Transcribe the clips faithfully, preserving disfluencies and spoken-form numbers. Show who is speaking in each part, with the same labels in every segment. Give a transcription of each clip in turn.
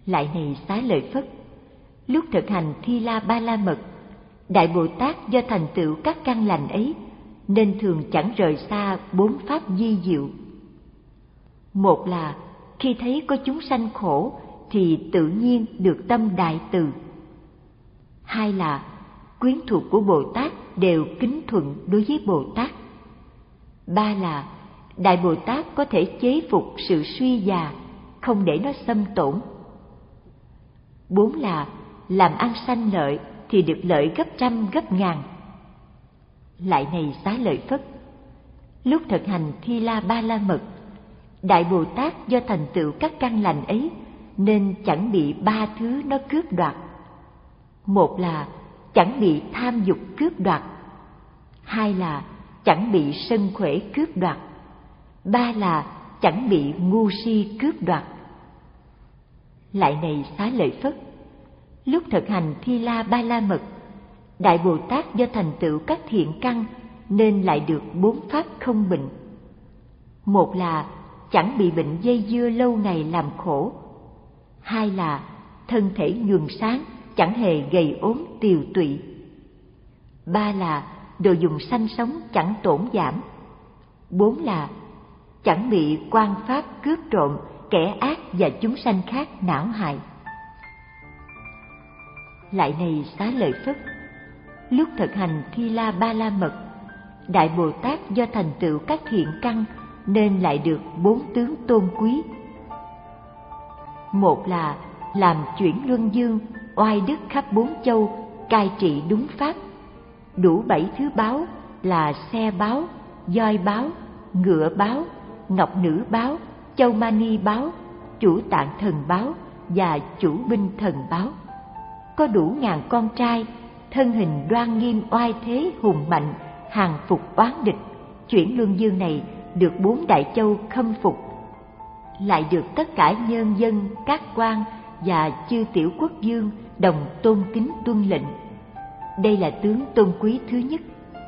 Speaker 1: Lại này Xá Lợi Phất, lúc thực hành Thi La Ba La Mật, Đại Bồ Tát do thành tựu các căn lành ấy nên thường chẳng rời xa bốn pháp vi diệu. Một là khi thấy có chúng sanh khổ thì tự nhiên được tâm đại từ. Hai là quyến thuộc của Bồ Tát đều kính thuận đối với Bồ Tát. Ba là Đại Bồ Tát có thể chế phục sự suy già, không để nó xâm tổn. Bốn là làm ăn sanh lợi thì được lợi gấp trăm gấp ngàn. Lại này Xá Lợi Phất, lúc thực hành Thi La Ba La Mật, Đại Bồ Tát do thành tựu các căn lành ấy nên chẳng bị ba thứ nó cướp đoạt. Một là chẳng bị tham dục cướp đoạt. Hai là chẳng bị sân khỏe cướp đoạt. Ba là chẳng bị ngu si cướp đoạt. Lại này Xá Lợi Phất, lúc thực hành Thi La Ba La Mật, Đại Bồ Tát do thành tựu các thiện căn nên lại được bốn pháp không bệnh. Một là chẳng bị bệnh dây dưa lâu ngày làm khổ. Hai là thân thể nhuần sáng, chẳng hề gầy ốm tiều tụy. Ba là đồ dùng sanh sống chẳng tổn giảm. Bốn là chẳng bị quan pháp cướp trộm, kẻ ác và chúng sanh khác não hại. Lại này Xá Lợi Phất, lúc thực hành Thi La Ba La Mật, Đại Bồ Tát do thành tựu các thiện căn nên lại được bốn tướng tôn quý. Một là làm chuyển luân dương, oai đức khắp bốn châu, cai trị đúng pháp, đủ bảy thứ báo là xe báo, voi báo, ngựa báo, ngọc nữ báo, châu mani báo, chủ tạng thần báo và chủ binh thần báo. Có đủ ngàn con trai, thân hình đoan nghiêm oai thế hùng mạnh, hàng phục oán địch. Chuyển luân dương này được bốn đại châu khâm phục, lại được tất cả nhân dân, các quan và chư tiểu quốc vương đồng tôn kính tuân lệnh. Đây là tướng tôn quý thứ nhất.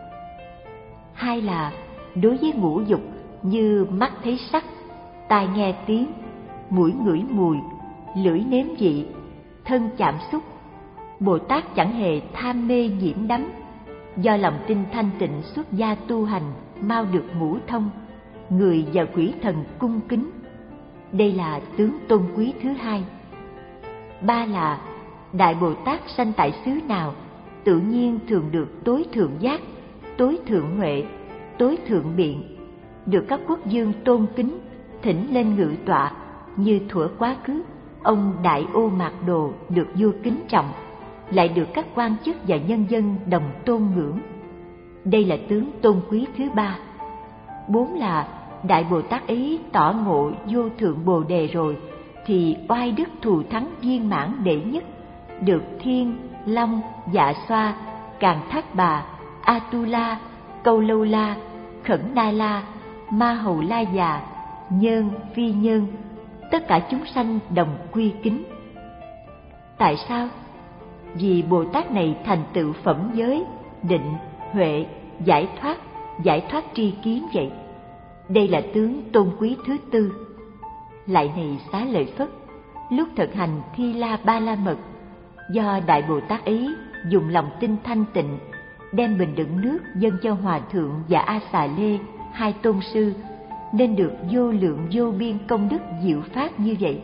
Speaker 1: Hai là đối với ngũ dục như mắt thấy sắc, tai nghe tiếng, mũi ngửi mùi, lưỡi nếm vị, thân chạm xúc, Bồ Tát chẳng hề tham mê nhiễm đắm, do lòng tin thanh tịnh xuất gia tu hành, mau được ngũ thông, người và quỷ thần cung kính. Đây là tướng tôn quý thứ hai. Ba là Đại Bồ Tát sanh tại xứ nào tự nhiên thường được tối thượng giác, tối thượng huệ, tối thượng biện, được các quốc vương tôn kính, thỉnh lên ngự tọa. Như thuở quá khứ, ông Đại Ô Mạt Đồ được vua kính trọng, lại được các quan chức và nhân dân đồng tôn ngưỡng. Đây là tướng tôn quý thứ ba. Bốn là Đại Bồ Tát ấy tỏ ngộ vô thượng Bồ Đề rồi thì oai đức thù thắng viên mãn đệ nhất, được Thiên, Long, Dạ Xoa, Càn Thác Bà, Atula, Câu Lâu La, Khẩn Na La, Ma Hầu La Già, Nhơn, Phi Nhơn, tất cả chúng sanh đồng quy kính. Tại sao? Vì Bồ Tát này thành tựu phẩm giới, định, huệ, giải thoát, giải thoát tri kiến vậy. Đây là tướng tôn quý thứ tư. Lại này Xá Lợi Phất, lúc thực hành Thi La Ba La Mật, do Đại Bồ Tát ấy dùng lòng tin thanh tịnh, đem bình đựng nước dâng cho Hòa Thượng và A Xà Lê, hai tôn sư, nên được vô lượng vô biên công đức diệu pháp như vậy.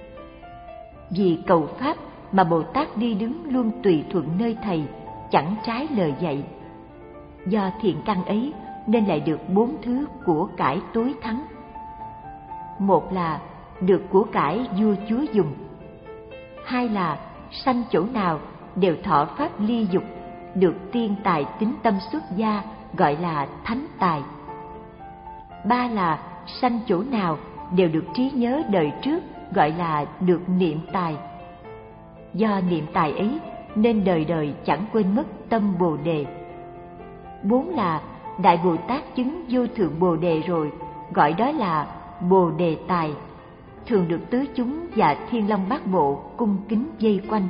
Speaker 1: Vì cầu pháp mà Bồ Tát đi đứng luôn tùy thuận nơi thầy, chẳng trái lời dạy. Do thiện căn ấy nên lại được bốn thứ của cải tối thắng. Một là được của cải vua chúa dùng. Hai là sanh chỗ nào đều thọ pháp ly dục, được tiên tài tín tâm xuất gia, gọi là thánh tài. Ba là sanh chỗ nào đều được trí nhớ đời trước, gọi là được niệm tài. Do niệm tài ấy nên đời đời chẳng quên mất tâm Bồ Đề. Bốn là Đại Bồ Tát chứng vô thượng Bồ Đề rồi, gọi đó là Bồ Đề tài, thường được tứ chúng và Thiên Long Bát Bộ cung kính vây quanh.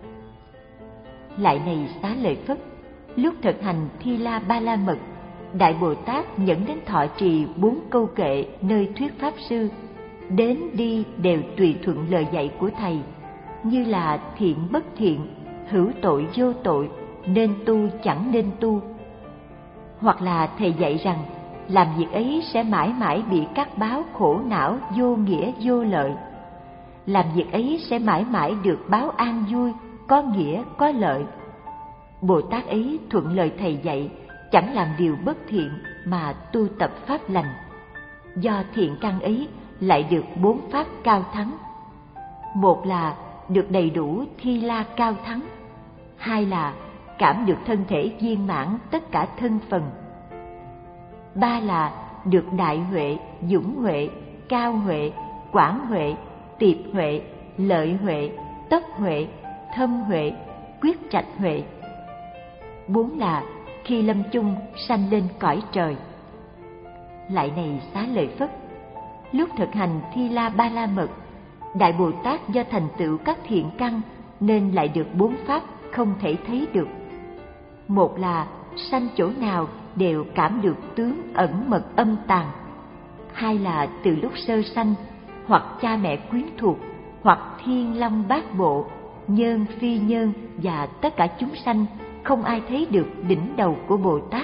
Speaker 1: Lại này Xá Lợi Phất, lúc thực hành Thi La Ba La Mật, Đại Bồ Tát dẫn đến thọ trì bốn câu kệ nơi thuyết pháp sư, đến đi đều tùy thuận lời dạy của thầy, như là thiện bất thiện, hữu tội vô tội, nên tu chẳng nên tu. Hoặc là thầy dạy rằng làm việc ấy sẽ mãi mãi bị các báo khổ não vô nghĩa vô lợi. Làm việc ấy sẽ mãi mãi được báo an vui, có nghĩa có lợi. Bồ Tát ấy thuận lời thầy dạy, chẳng làm điều bất thiện mà tu tập pháp lành. Do thiện căn ấy lại được bốn pháp cao thắng. Một là được đầy đủ thi la cao thắng. Hai là cảm được thân thể viên mãn tất cả thân phần. Ba là được đại huệ, dũng huệ, cao huệ, quảng huệ, tiệp huệ, lợi huệ, tất huệ, thâm huệ, quyết trạch huệ. Bốn là khi lâm chung sanh lên cõi trời. Lại này Xá Lợi Phất, lúc thực hành Thi La Ba La Mật, Đại Bồ Tát do thành tựu các thiện căn nên lại được bốn pháp không thể thấy được. Một là sanh chỗ nào đều cảm được tướng ẩn mật âm tàn. Hai là từ lúc sơ sanh, hoặc cha mẹ quyến thuộc, hoặc thiên long bát bộ, nhân phi nhân và tất cả chúng sanh không ai thấy được đỉnh đầu của Bồ Tát.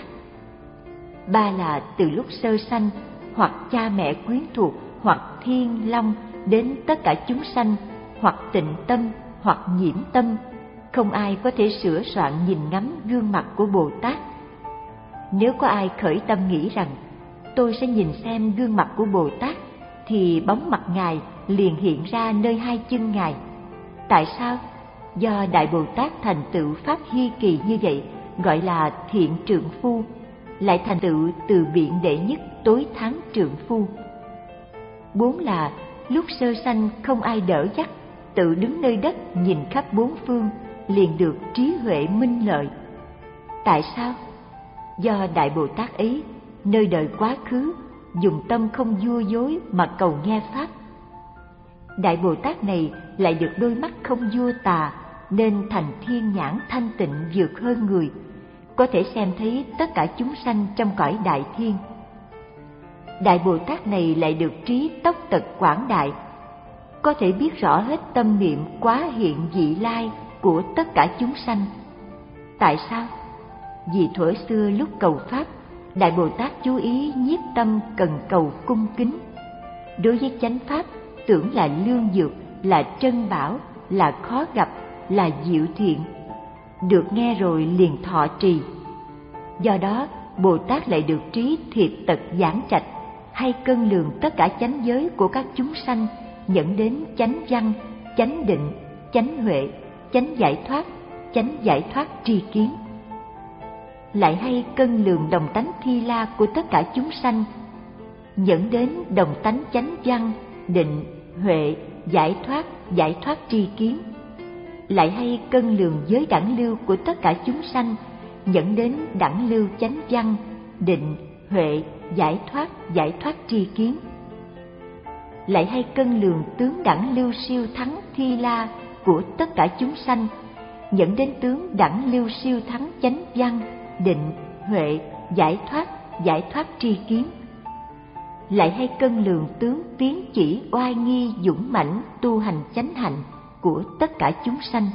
Speaker 1: Ba là từ lúc sơ sanh, hoặc cha mẹ quyến thuộc, hoặc thiên long đến tất cả chúng sanh, hoặc tịnh tâm, hoặc nhiễm tâm, không ai có thể sửa soạn nhìn ngắm gương mặt của Bồ Tát. Nếu có ai khởi tâm nghĩ rằng tôi sẽ nhìn xem gương mặt của Bồ Tát, thì bóng mặt Ngài liền hiện ra nơi hai chân Ngài. Tại sao? Do Đại Bồ Tát thành tựu pháp hy kỳ như vậy, gọi là thiện trượng phu, lại thành tựu từ biện đệ nhất tối thắng trượng phu. Bốn là lúc sơ sanh không ai đỡ dắt, tự đứng nơi đất nhìn khắp bốn phương, liền được trí huệ minh lợi. Tại sao? Do Đại Bồ Tát ấy nơi đời quá khứ dùng tâm không vua dối mà cầu nghe pháp. Đại Bồ Tát này lại được đôi mắt không vua tà, nên thành thiên nhãn thanh tịnh vượt hơn người, có thể xem thấy tất cả chúng sanh trong cõi đại thiên. Đại Bồ Tát này lại được trí tốc tật quảng đại, có thể biết rõ hết tâm niệm quá hiện vị lai của tất cả chúng sanh. Tại sao? Vì thuở xưa lúc cầu pháp, Đại Bồ Tát chú ý nhiếp tâm cần cầu cung kính. Đối với chánh pháp, tưởng là lương dược, là trân bảo, là khó gặp, là diệu thiện, được nghe rồi liền thọ trì. Do đó, Bồ Tát lại được trí thiệt tật giảng trạch, hay cân lường tất cả chánh giới của các chúng sanh, dẫn đến chánh văn, chánh định, chánh huệ, chánh giải thoát, chánh giải thoát tri kiến. Lại hay cân lường đồng tánh thi la của tất cả chúng sanh, dẫn đến đồng tánh chánh văn, định, huệ, giải thoát, giải thoát tri kiến. Lại hay cân lường giới đẳng lưu của tất cả chúng sanh, dẫn đến đẳng lưu chánh văn, định, huệ, giải thoát, giải thoát tri kiến. Lại hay cân lường tướng đẳng lưu siêu thắng thi la của tất cả chúng sanh, dẫn đến tướng đẳng lưu siêu thắng chánh văn, định, huệ, giải thoát, giải thoát tri kiến. Lại hay cân lường tướng tiến chỉ oai nghi dũng mãnh tu hành chánh hạnh của tất cả chúng sanh.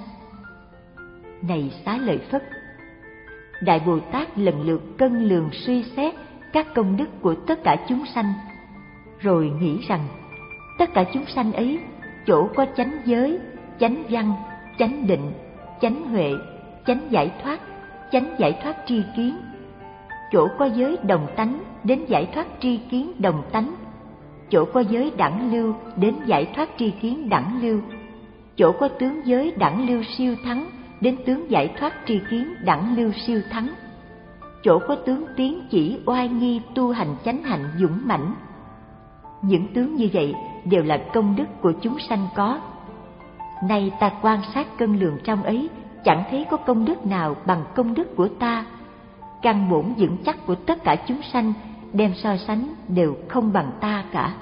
Speaker 1: Này Xá Lợi Phất, Đại Bồ Tát lần lượt cân lường suy xét các công đức của tất cả chúng sanh, rồi nghĩ rằng tất cả chúng sanh ấy chỗ có chánh giới, chánh văn, chánh định, chánh huệ, chánh giải thoát, chánh giải thoát tri kiến, chỗ có giới đồng tánh đến giải thoát tri kiến đồng tánh, chỗ có giới đẳng lưu đến giải thoát tri kiến đẳng lưu, chỗ có tướng giới đẳng lưu siêu thắng đến tướng giải thoát tri kiến đẳng lưu siêu thắng, chỗ có tướng tiến chỉ oai nghi tu hành chánh hạnh dũng mãnh. Những tướng như vậy đều là công đức của chúng sanh có. Nay ta quan sát cân lường trong ấy, chẳng thấy có công đức nào bằng công đức của ta. Căn bổn vững chắc của tất cả chúng sanh đem so sánh đều không bằng ta cả.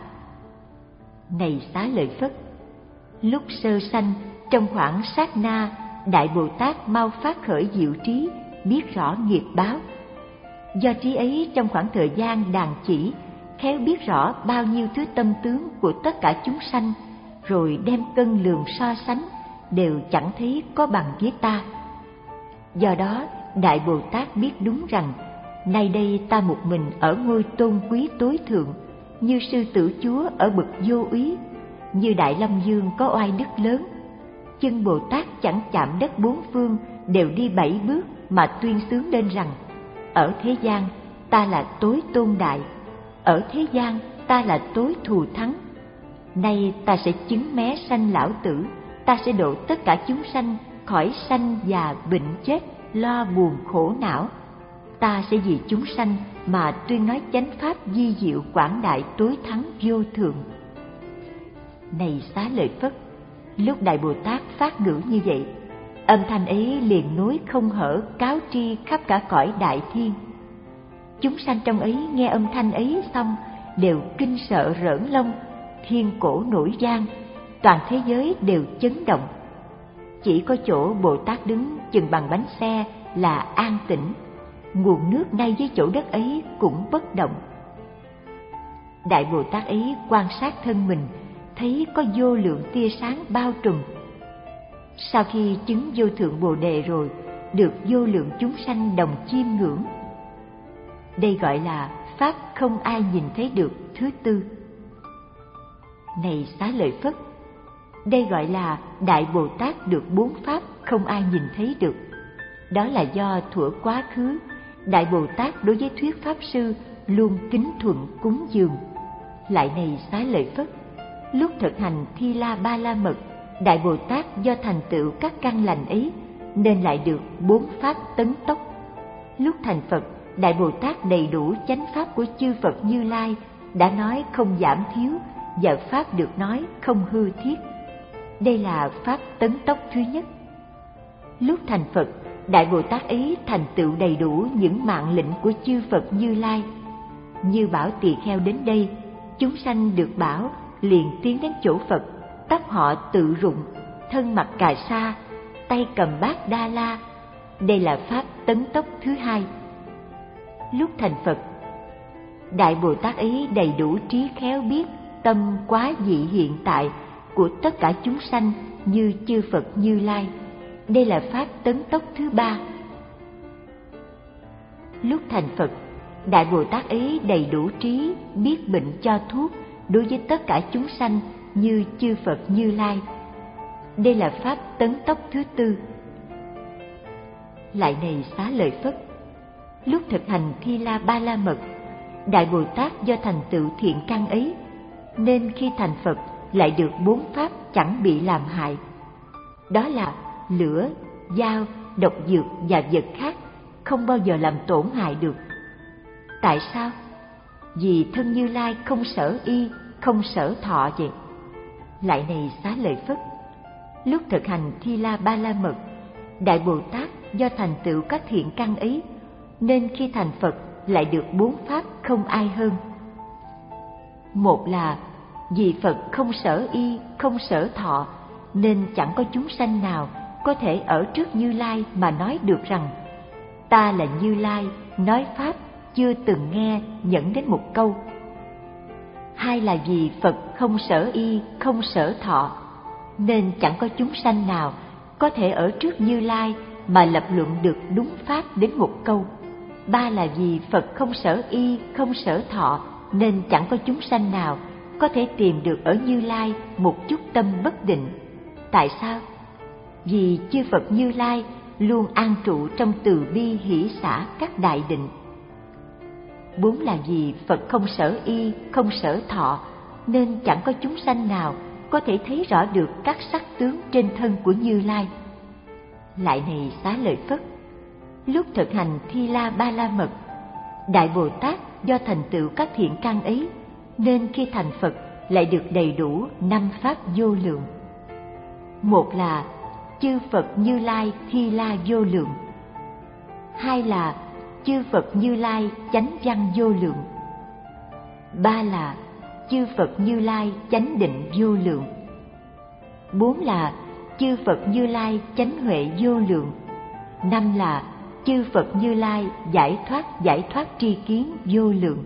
Speaker 1: Này Xá Lợi Phất, lúc sơ sanh, trong khoảng sát na, Đại Bồ Tát mau phát khởi diệu trí, biết rõ nghiệp báo. Do trí ấy trong khoảng thời gian đàn chỉ, khéo biết rõ bao nhiêu thứ tâm tướng của tất cả chúng sanh, rồi đem cân lường so sánh, đều chẳng thấy có bằng với ta. Do đó, Đại Bồ Tát biết đúng rằng, nay đây ta một mình ở ngôi tôn quý tối thượng, như sư tử chúa ở bậc vô úy, như Đại Lâm Dương có oai đức lớn. Chân Bồ Tát chẳng chạm đất bốn phương, đều đi bảy bước mà tuyên xướng lên rằng, ở thế gian ta là tối tôn đại, ở thế gian ta là tối thù thắng. Nay ta sẽ chứng mé sanh lão tử, ta sẽ độ tất cả chúng sanh khỏi sanh già bệnh chết, lo buồn khổ não. Ta sẽ vì chúng sanh mà tuyên nói chánh pháp di diệu quảng đại tối thắng vô thượng. Này Xá Lợi Phất, lúc Đại Bồ Tát phát ngữ như vậy, âm thanh ấy liền nối không hở cáo tri khắp cả cõi đại thiên. Chúng sanh trong ấy nghe âm thanh ấy xong đều kinh sợ rởn lông, thiên cổ nổi vang, toàn thế giới đều chấn động. Chỉ có chỗ Bồ Tát đứng chừng bằng bánh xe là an tĩnh, nguồn nước nay với chỗ đất ấy cũng bất động. Đại Bồ Tát ấy quan sát thân mình, thấy có vô lượng tia sáng bao trùm. Sau khi chứng vô thượng Bồ Đề rồi, được vô lượng chúng sanh đồng chiêm ngưỡng. Đây gọi là pháp không ai nhìn thấy được thứ tư. Này Xá Lợi Phất, đây gọi là Đại Bồ Tát được bốn pháp không ai nhìn thấy được. Đó là do thuở quá khứ, Đại Bồ Tát đối với thuyết pháp sư luôn kính thuận cúng dường. Lại này Xá Lợi Phất, lúc thực hành Thi La Ba La Mật, Đại Bồ Tát do thành tựu các căn lành ấy nên lại được bốn pháp tấn tốc. Lúc thành Phật, Đại Bồ Tát đầy đủ chánh pháp của chư Phật Như Lai, đã nói không giảm thiếu, và pháp được nói không hư thiết. Đây là pháp tấn tốc thứ nhất. Lúc thành Phật, Đại Bồ Tát ấy thành tựu đầy đủ những mạng lệnh của chư Phật Như Lai. Như bảo tỳ kheo đến đây, chúng sanh được bảo liền tiến đến chỗ Phật, tóc họ tự rụng, thân mặc cà sa, tay cầm bát đa la. Đây là pháp tấn tốc thứ hai. Lúc thành Phật, Đại Bồ Tát ấy đầy đủ trí khéo biết tâm quá dị hiện tại của tất cả chúng sanh như chư Phật Như Lai. Đây là pháp tấn tốc thứ ba. Lúc thành Phật, Đại Bồ Tát ấy đầy đủ trí biết bệnh cho thuốc đối với tất cả chúng sanh như chư Phật Như Lai. Đây là pháp tấn tốc thứ tư. Lại này Xá Lợi Phất, lúc thực hành Thi La Ba La Mật, Đại Bồ Tát do thành tựu thiện căn ấy nên khi thành Phật lại được bốn pháp chẳng bị làm hại. Đó là lửa, dao, độc dược và vật khác không bao giờ làm tổn hại được. Tại sao? Vì thân Như Lai không sở y, không sở thọ vậy. Lại này Xá Lợi Phất, lúc thực hành Thi La Ba La Mật, Đại Bồ Tát do thành tựu các thiện căn ấy nên khi thành Phật lại được bốn pháp không ai hơn. Một là vì Phật không sở y, không sở thọ, nên chẳng có chúng sanh nào có thể ở trước Như Lai mà nói được rằng ta là Như Lai, nói pháp chưa từng nghe nhẫn đến một câu. Hai là vì Phật không sở y, không sở thọ, nên chẳng có chúng sanh nào có thể ở trước Như Lai mà lập luận được đúng pháp đến một câu. Ba là vì Phật không sở y, không sở thọ, nên chẳng có chúng sanh nào có thể tìm được ở Như Lai một chút tâm bất định. Tại sao? Vì chư Phật Như Lai luôn an trụ trong từ bi hỷ xả các đại định. Bốn là vì Phật không sở y, không sở thọ, nên chẳng có chúng sanh nào có thể thấy rõ được các sắc tướng trên thân của Như Lai. Lại này Xá Lợi Phất, lúc thực hành Thi La Ba La Mật, Đại Bồ Tát do thành tựu các thiện căn ấy nên khi thành Phật lại được đầy đủ năm pháp vô lượng. Một là chư Phật Như Lai Thi La vô lượng. Hai là chư Phật Như Lai chánh văn vô lượng. Ba là chư Phật Như Lai chánh định vô lượng. Bốn là chư Phật Như Lai chánh huệ vô lượng. Năm là chư Phật Như Lai giải thoát giải thoát tri kiến vô lượng.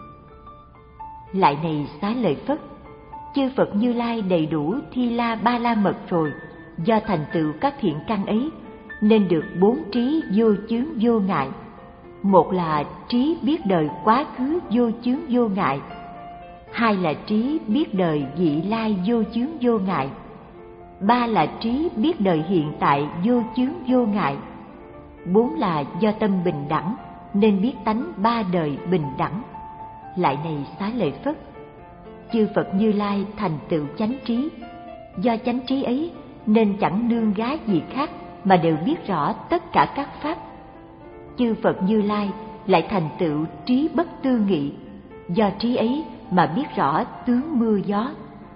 Speaker 1: Lại này Xá Lợi Phất, chư Phật Như Lai đầy đủ Thi La Ba La Mật rồi, do thành tựu các thiện căn ấy nên được bốn trí vô chướng vô ngại. Một là trí biết đời quá khứ vô chướng vô ngại, hai là trí biết đời vị lai vô chướng vô ngại, ba là trí biết đời hiện tại vô chướng vô ngại, bốn là do tâm bình đẳng nên biết tánh ba đời bình đẳng. Lại này Xá Lợi Phất, chư Phật Như Lai thành tựu chánh trí, do chánh trí ấy nên chẳng nương gái gì khác mà đều biết rõ tất cả các pháp. Chư Phật Như Lai lại thành tựu trí bất tư nghị, do trí ấy mà biết rõ tướng mưa gió.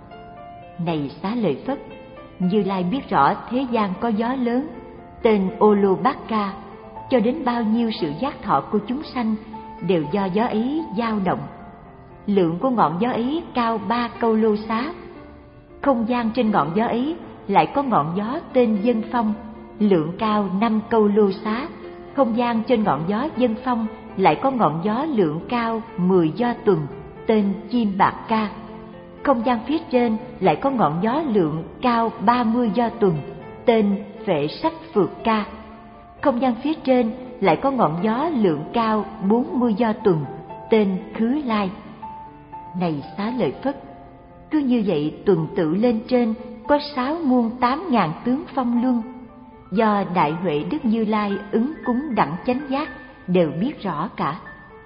Speaker 1: Này Xá Lợi Phất, Như Lai biết rõ thế gian có gió lớn tên Olobaka, cho đến bao nhiêu sự giác thọ của chúng sanh đều do gió ấy dao động. Lượng của ngọn gió ấy cao ba câu lô xá. Không gian trên ngọn gió ấy lại có ngọn gió tên Dân Phong, lượng cao năm câu lô xá. Không gian trên ngọn gió Dân Phong lại có ngọn gió lượng cao mười do tuần, tên Chim Bạc Ca. Không gian phía trên lại có ngọn gió lượng cao ba mươi do tuần, tên Vệ Sách Phược Ca. Không gian phía trên lại có ngọn gió lượng cao bốn mươi do tuần, tên Khứ Lai. Này Xá Lợi Phất, cứ như vậy tuần tự lên trên có sáu muôn tám ngàn tướng phong luân, do Đại Huệ Đức Như Lai ứng cúng đẳng chánh giác đều biết rõ cả.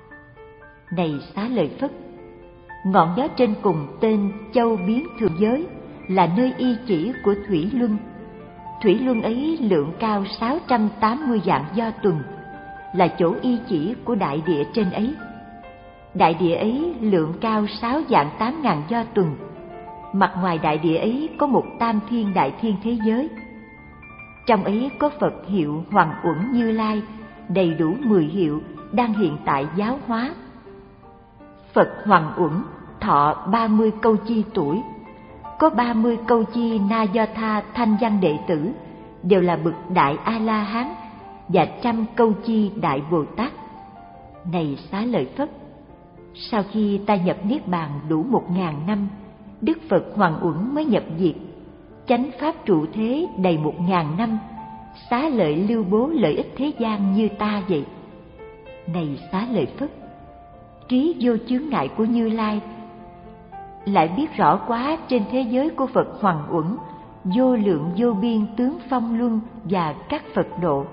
Speaker 1: Này Xá Lợi Phất, ngọn gió trên cùng tên Châu Biến Thường Giới là nơi y chỉ của Thủy Luân. Thủy Luân ấy lượng cao sáu trăm tám mươi vạn do tuần, là chỗ y chỉ của đại địa trên ấy. Đại địa ấy lượng cao sáu vạn tám ngàn do tuần. Mặt ngoài đại địa ấy có một tam thiên đại thiên thế giới. Trong ấy có Phật hiệu Hoàng Uẩn Như Lai, đầy đủ mười hiệu đang hiện tại giáo hóa. Phật Hoàng Uẩn thọ ba mươi câu chi tuổi, có ba mươi câu chi Na Do Tha thanh văn đệ tử đều là bậc đại A La Hán và trăm câu chi đại Bồ Tát. Này Xá Lợi Phất, sau khi ta nhập niết bàn đủ một ngàn năm, Đức Phật Hoàng Uẩn mới nhập diệt. Chánh pháp trụ thế đầy một ngàn năm, xá lợi lưu bố lợi ích thế gian như ta vậy. Này Xá Lợi Phất, trí vô chướng ngại của Như Lai lại biết rõ quá trên thế giới của Phật Hoàng Uẩn, vô lượng vô biên tướng phong luân và các Phật độ.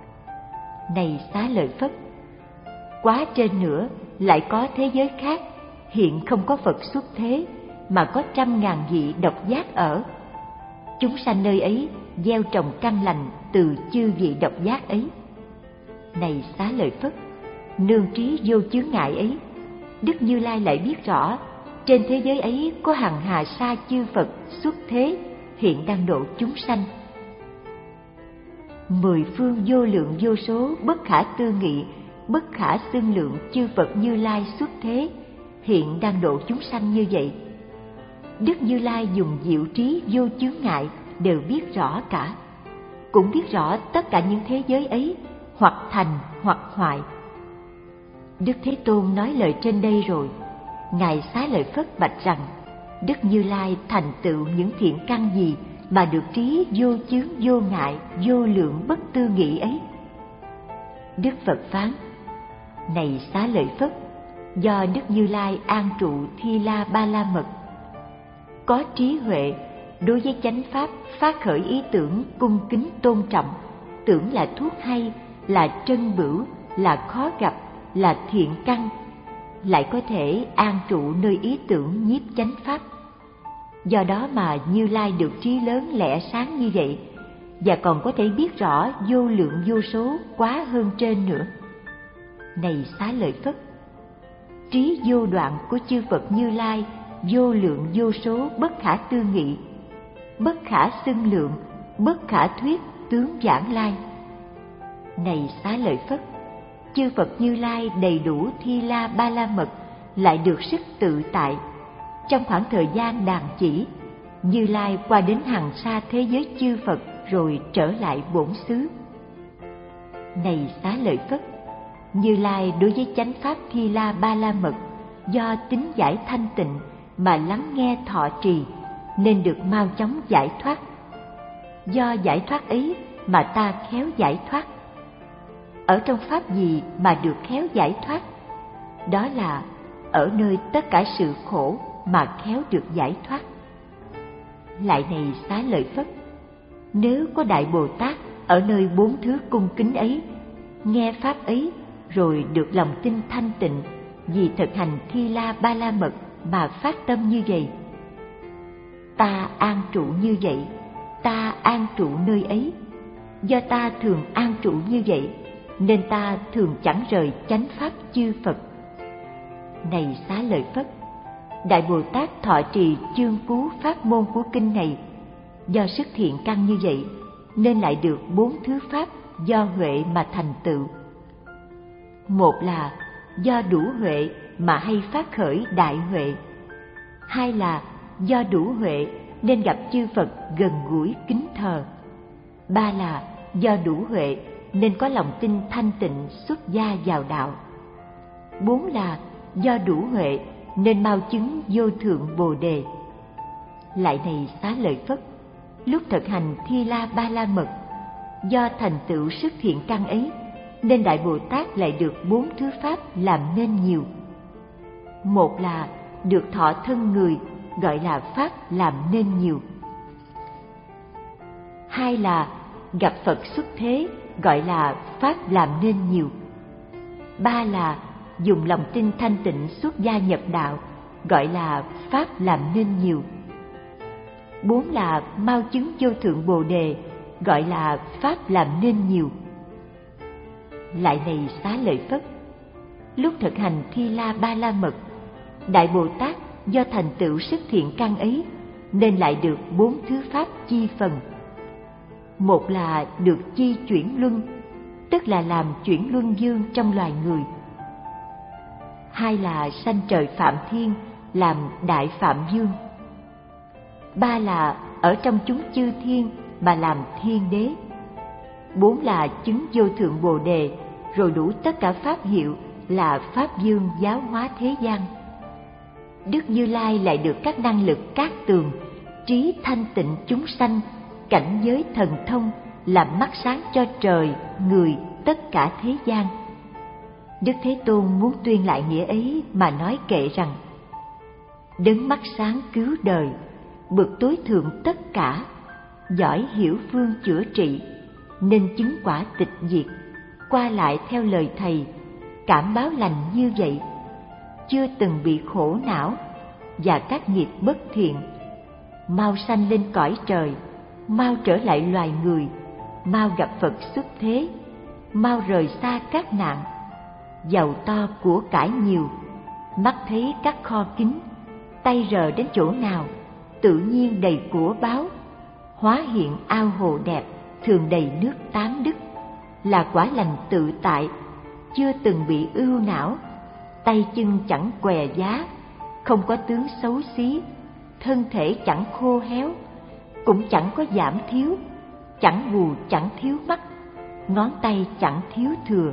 Speaker 1: Này Xá Lợi Phất, quá trên nữa lại có thế giới khác, hiện không có Phật xuất thế, mà có trăm ngàn vị độc giác ở. Chúng sanh nơi ấy gieo trồng căn lành từ chư vị độc giác ấy. Này Xá Lợi Phất, nương trí vô chướng ngại ấy, Đức Như Lai lại biết rõ trên thế giới ấy có hằng hà sa chư Phật xuất thế, hiện đang độ chúng sanh. Mười phương vô lượng vô số bất khả tư nghị, bất khả xưng lượng chư Phật Như Lai xuất thế, hiện đang độ chúng sanh như vậy. Đức Như Lai dùng diệu trí vô chướng ngại đều biết rõ cả, cũng biết rõ tất cả những thế giới ấy hoặc thành hoặc hoại. Đức Thế Tôn nói lời trên đây rồi, Ngài Xá Lợi Phất bạch rằng Đức Như Lai thành tựu những thiện căn gì mà được trí vô chướng vô ngại vô lượng bất tư nghị ấy? Đức Phật phán: Này Xá Lợi Phất, do Đức Như Lai an trụ Thi La Ba La Mật, có trí huệ đối với chánh pháp phát khởi ý tưởng cung kính tôn trọng, tưởng là thuốc hay, là trân bửu, là khó gặp, là thiện căn, lại có thể an trụ nơi ý tưởng nhiếp chánh pháp. Do đó mà Như Lai được trí lớn lẽ sáng như vậy, và còn có thể biết rõ vô lượng vô số quá hơn trên nữa. Này Xá Lợi Phất, trí vô đoạn của chư Phật Như Lai vô lượng vô số bất khả tư nghị, bất khả xưng lượng, bất khả thuyết tướng giảng lai. Này Xá Lợi Phất, chư Phật Như Lai đầy đủ Thi La Ba La Mật lại được sức tự tại. Trong khoảng thời gian đàn chỉ, Như Lai qua đến hằng sa thế giới chư Phật rồi trở lại bổn xứ. Này Xá Lợi Phất, Như Lai đối với chánh pháp Thi La Ba La Mật do tính giải thanh tịnh mà lắng nghe thọ trì, nên được mau chóng giải thoát. do giải thoát ấy mà ta khéo giải thoát. Ở trong pháp gì mà được khéo giải thoát? Đó là ở nơi tất cả sự khổ mà khéo được giải thoát. Lại này Xá Lợi Phất, nếu có Đại Bồ Tát ở nơi bốn thứ cung kính ấy, nghe pháp ấy rồi được lòng tin thanh tịnh vì thực hành Thi La Ba La Mật mà phát tâm như vậy: ta an trụ như vậy, ta an trụ nơi ấy. Do ta thường an trụ như vậy nên ta thường chẳng rời chánh pháp chư Phật. Này Xá Lợi Phất, Đại Bồ Tát thọ trì chương phú pháp môn của kinh này, do sức thiện căn như vậy nên lại được bốn thứ pháp do huệ mà thành tựu. Một là do đủ huệ mà hay phát khởi đại huệ. Hai là do đủ huệ nên gặp chư Phật gần gũi kính thờ. Ba là do đủ huệ nên có lòng tin thanh tịnh xuất gia vào đạo. Bốn là do đủ huệ nên mau chứng vô thượng Bồ Đề. Lại này Xá Lợi Phất, lúc thực hành Thi La Ba La Mật, do thành tựu sức thiện căn ấy nên Đại Bồ Tát lại được bốn thứ pháp làm nên nhiều. Một là được thọ thân người, gọi là pháp làm nên nhiều. Hai là gặp Phật xuất thế, gọi là pháp làm nên nhiều. Ba là dùng lòng tin thanh tịnh xuất gia nhập đạo, gọi là pháp làm nên nhiều. Bốn là mau chứng vô thượng Bồ Đề, gọi là pháp làm nên nhiều. Lại này Xá Lợi Phất, lúc thực hành Thi La Ba La Mật, Đại Bồ Tát do thành tựu sức thiện căn ấy nên lại được bốn thứ pháp chi phần. Một là được chi chuyển luân, tức là làm chuyển luân dương trong loài người. Hai là sanh trời Phạm Thiên, làm đại Phạm Dương. Ba là ở trong chúng chư thiên mà làm thiên đế. Bốn là chứng vô thượng Bồ Đề, rồi đủ tất cả pháp hiệu là Pháp Dương giáo hóa thế gian. Đức Như Lai lại được các năng lực cát tường, trí thanh tịnh chúng sanh, cảnh giới thần thông, làm mắt sáng cho trời, người, tất cả thế gian. Đức Thế Tôn muốn tuyên lại nghĩa ấy mà nói kệ rằng: đấng mắt sáng cứu đời, bậc tối thượng tất cả, giỏi hiểu phương chữa trị, nên chứng quả tịch diệt, qua lại theo lời thầy, cảm báo lành như vậy, chưa từng bị khổ não và các nghiệp bất thiện, mau sanh lên cõi trời, mau trở lại loài người, mau gặp Phật xuất thế, mau rời xa các nạn, giàu to của cải nhiều, mắt thấy các kho kính, tay rờ đến chỗ nào tự nhiên đầy của báu, hóa hiện ao hồ đẹp, thường đầy nước tám đức, là quả lành tự tại, chưa từng bị ưu não, tay chân chẳng què giá, không có tướng xấu xí, thân thể chẳng khô héo, cũng chẳng có giảm thiếu, chẳng gù chẳng thiếu mắt, ngón tay chẳng thiếu thừa,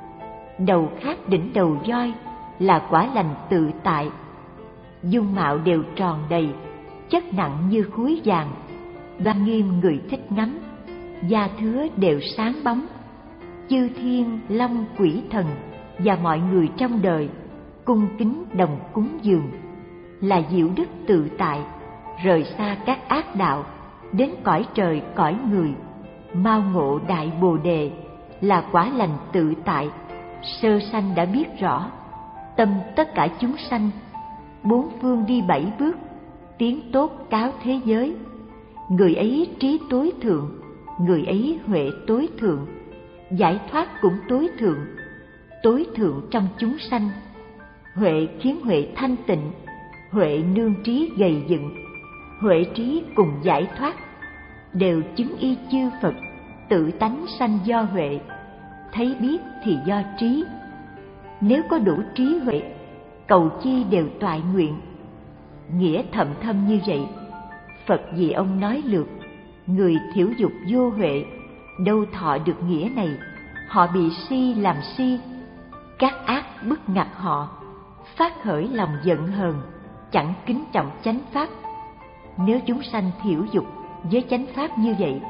Speaker 1: đầu khác đỉnh đầu voi, là quả lành tự tại, dung mạo đều tròn đầy, chất nặng như khối vàng, đoan nghiêm người thích ngắm, da thứa đều sáng bóng, chư thiên long quỷ thần và mọi người trong đời cung kính đồng cúng dường, là diệu đức tự tại, rời xa các ác đạo, đến cõi trời cõi người, mau ngộ đại Bồ Đề, là quả lành tự tại, sơ sanh đã biết rõ, tâm tất cả chúng sanh, bốn phương đi bảy bước, tiếng tốt cáo thế giới. Người ấy trí tối thượng, người ấy huệ tối thượng, giải thoát cũng tối thượng, tối thượng trong chúng sanh. Huệ khiến huệ thanh tịnh, huệ nương trí gầy dựng, huệ trí cùng giải thoát, đều chứng y chư Phật, tự tánh sanh do huệ, thấy biết thì do trí. Nếu có đủ trí huệ, cầu chi đều toại nguyện. Nghĩa thậm thâm như vậy, Phật vì ông nói lược, người thiểu dục vô huệ đâu thọ được nghĩa này, họ bị si làm si, các ác bức ngặt họ, phát khởi lòng giận hờn, chẳng kính trọng chánh pháp. Nếu chúng sanh thiểu dục với chánh pháp như vậy,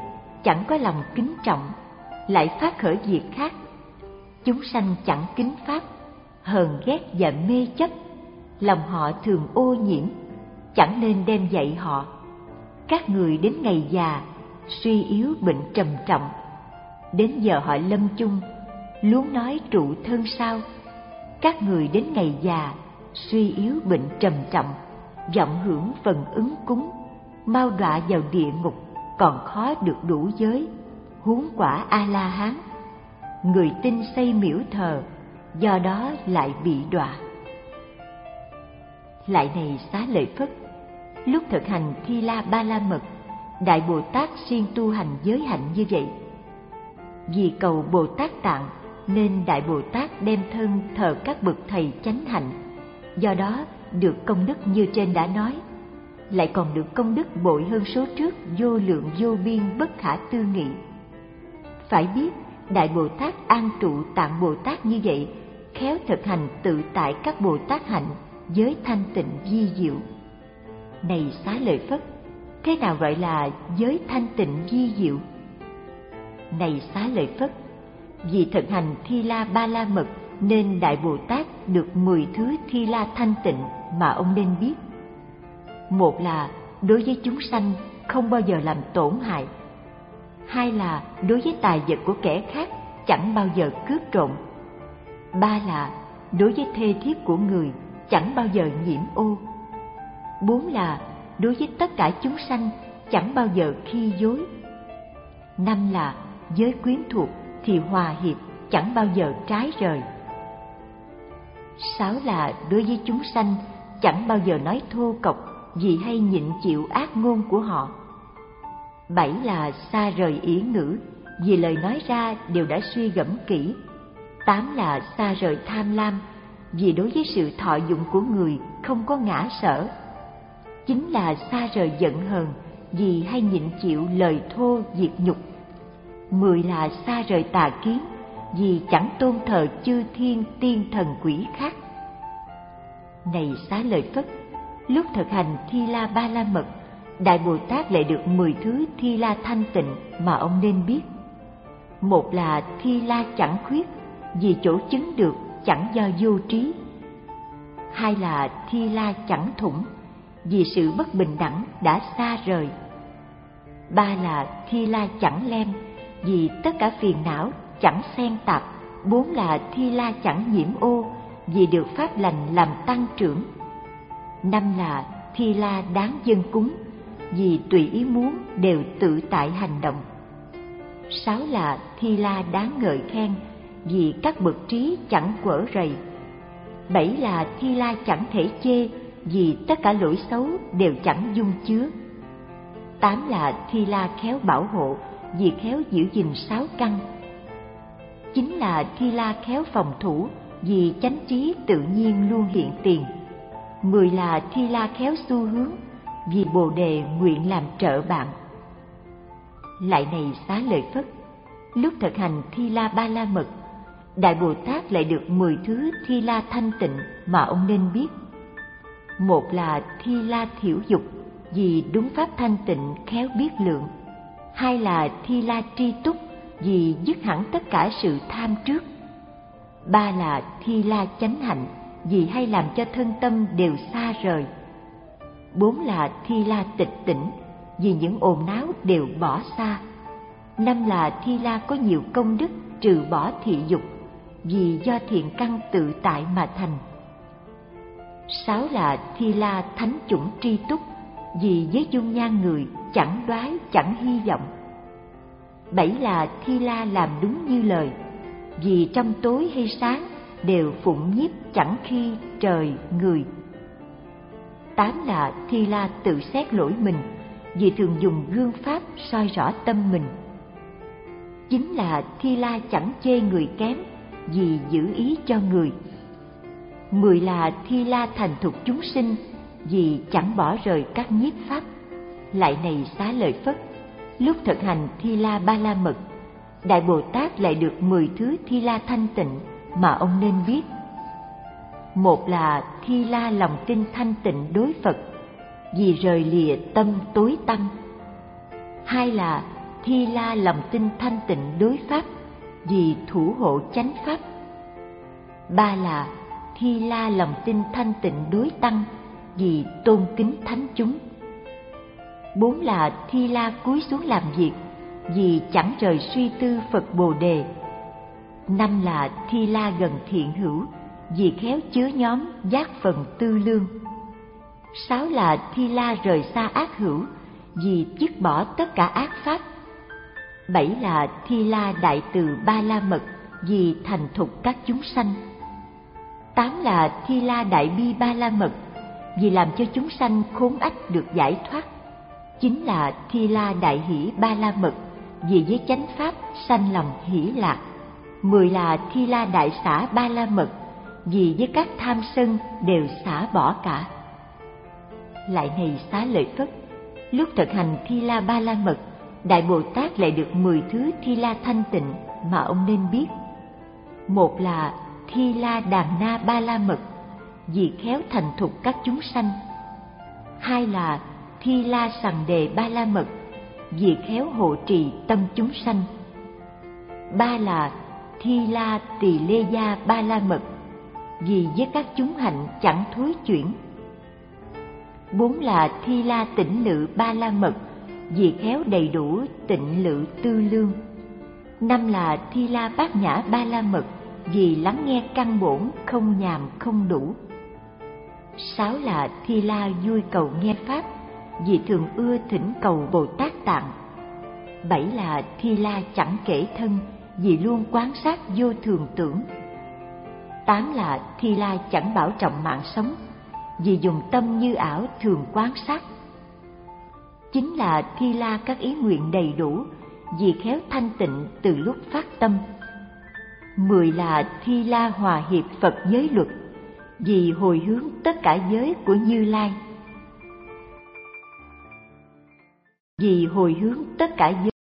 Speaker 1: chẳng có lòng kính trọng, lại phát khởi việc khác. Chúng sanh chẳng kính pháp, hờn ghét và mê chấp, lòng họ thường ô nhiễm, chẳng nên đem dạy họ. Các người đến ngày già, suy yếu bệnh trầm trọng, đến giờ họ lâm chung, luống nói trụ thân sao. Các người đến ngày già, suy yếu bệnh trầm trọng, vọng hưởng phần ứng cúng, mau đọa vào địa ngục, còn khó được đủ giới, huống quả A-la-hán. Người tin xây miễu thờ, do đó lại bị đọa. Lại này Xá Lợi Phất, lúc thực hành Thi La Ba La Mật, Đại Bồ Tát siêng tu hành giới hạnh như vậy. Vì cầu Bồ Tát Tạng nên Đại Bồ Tát đem thân thờ các bậc thầy chánh hạnh, do đó được công đức như trên đã nói, lại còn được công đức bội hơn số trước vô lượng vô biên bất khả tư nghị. Phải biết Đại Bồ Tát An Trụ Tạng Bồ Tát như vậy, khéo thực hành tự tại các Bồ Tát hạnh, giới thanh tịnh vi diệu. Này Xá Lợi Phất, thế nào gọi là giới thanh tịnh vi diệu? Này Xá Lợi Phất, vì thực hành Thi La Ba La Mật nên Đại Bồ Tát được mười thứ Thi La thanh tịnh mà ông nên biết. Một là đối với chúng sanh không bao giờ làm tổn hại. Hai là đối với tài vật của kẻ khác chẳng bao giờ cướp trộm. Ba là đối với thê thiếp của người chẳng bao giờ nhiễm ô. Bốn là đối với tất cả chúng sanh chẳng bao giờ khi dối. Năm là với quyến thuộc thì hòa hiệp, chẳng bao giờ trái rời. Sáu là đối với chúng sanh chẳng bao giờ nói thô cộc vì hay nhịn chịu ác ngôn của họ. Bảy là xa rời ỷ ngữ, vì lời nói ra đều đã suy gẫm kỹ. Tám là xa rời tham lam, vì đối với sự thọ dụng của người không có ngã sở. Chín là xa rời giận hờn, vì hay nhịn chịu lời thô diệt nhục. Mười là xa rời tà kiến, vì chẳng tôn thờ chư thiên tiên thần quỷ khác. Này Xá Lợi Phất, lúc thực hành Thi La Ba La Mật, Đại Bồ Tát lại được mười thứ Thi La thanh tịnh mà ông nên biết. Một là Thi La chẳng khuyết, vì chỗ chứng được chẳng do vô trí. Hai là Thi La chẳng thủng, vì sự bất bình đẳng đã xa rời. Ba là Thi La chẳng lem, vì tất cả phiền não chẳng xen tạp. Bốn là Thi La chẳng nhiễm ô, vì được pháp lành làm tăng trưởng. Năm là Thi La đáng dâng cúng, vì tùy ý muốn đều tự tại hành động. Sáu là Thi La đáng ngợi khen, vì các bậc trí chẳng quở rầy. Bảy là Thi La chẳng thể chê, vì tất cả lỗi xấu đều chẳng dung chứa. Tám là Thi La khéo bảo hộ, vì khéo giữ gìn sáu căn. Chín là Thi La khéo phòng thủ, vì chánh trí tự nhiên luôn hiện tiền. Mười là Thi La khéo xu hướng, vì Bồ Đề nguyện làm trợ bạn. Lại này Xá Lợi Phất, lúc thực hành Thi La Ba La Mật, Đại Bồ Tát lại được mười thứ Thi La thanh tịnh mà ông nên biết. Một là Thi La thiểu dục, vì đúng pháp thanh tịnh khéo biết lượng. Hai là Thi La tri túc, vì dứt hẳn tất cả sự tham trước. Ba là Thi La chánh hạnh, vì hay làm cho thân tâm đều xa rời. Bốn là Thi La tịch tỉnh, vì những ồn náo đều bỏ xa. Năm là Thi La có nhiều công đức trừ bỏ thị dục, vì do thiện căn tự tại mà thành. Sáu là Thi La thánh chủng tri túc, vì với dung nhan người chẳng đoái chẳng hy vọng. Bảy là Thi La làm đúng như lời, vì trong tối hay sáng đều phụng nhiếp chẳng khi trời người. Tám là Thi La tự xét lỗi mình, vì thường dùng gương pháp soi rõ tâm mình. Chín là Thi La chẳng chê người kém, vì giữ ý cho người. Mười là Thi La thành thục chúng sinh, vì chẳng bỏ rời các nhiếp pháp. Lại này Xá Lợi Phất, lúc thực hành Thi La Ba La Mật, Đại Bồ Tát lại được mười thứ Thi La thanh tịnh mà ông nên biết. Một là Thi La lòng tin thanh tịnh đối Phật, vì rời lìa tâm tối tăm. Hai là Thi La lòng tin thanh tịnh đối pháp, vì thủ hộ chánh pháp. Ba là Thi La lòng tin thanh tịnh đối tăng, vì tôn kính thánh chúng. Bốn là Thi La cúi xuống làm việc, vì chẳng rời suy tư Phật Bồ Đề. Năm là Thi La gần thiện hữu, vì khéo chứa nhóm giác phần tư lương. Sáu là Thi La rời xa ác hữu, vì dứt bỏ tất cả ác pháp. Bảy là Thi La đại từ ba la mật, vì thành thục các chúng sanh. Tám là Thi La đại bi ba la mật, vì làm cho chúng sanh khốn ách được giải thoát. Chín là Thi La đại hỷ ba la mật, vì với chánh pháp sanh lòng hỷ lạc. Mười là Thi La đại xả ba la mật, vì với các tham sân đều xả bỏ cả. Lại này Xá Lợi Phất, lúc thực hành Thi La ba la mật, Đại Bồ Tát lại được mười thứ Thi La thanh tịnh mà ông nên biết. Một là Thi La đàn na ba la mật, vì khéo thành thục các chúng sanh. Hai là Thi La sằng đề ba la mật, vì khéo hộ trì tâm chúng sanh. Ba là Thi La tỳ lê gia ba la mật, vì với các chúng hạnh chẳng thối chuyển. Bốn là Thi La tịnh lự ba la mật, vì khéo đầy đủ tịnh lự tư lương. Năm là Thi La bát nhã ba la mật, vì lắng nghe căn bổn không nhàm không đủ. Sáu là Thi La vui cầu nghe pháp, vì thường ưa thỉnh cầu Bồ Tát Tạng. Bảy là Thi La chẳng kể thân, vì luôn quán sát vô thường tưởng. Tám là Thi La chẳng bảo trọng mạng sống, vì dùng tâm như ảo thường quán sát. Chính là Thi La các ý nguyện đầy đủ, vì khéo thanh tịnh từ lúc phát tâm. Mười là Thi La hòa hiệp Phật giới luật, vì hồi hướng tất cả giới của Như Lai. Vì hồi hướng tất cả giới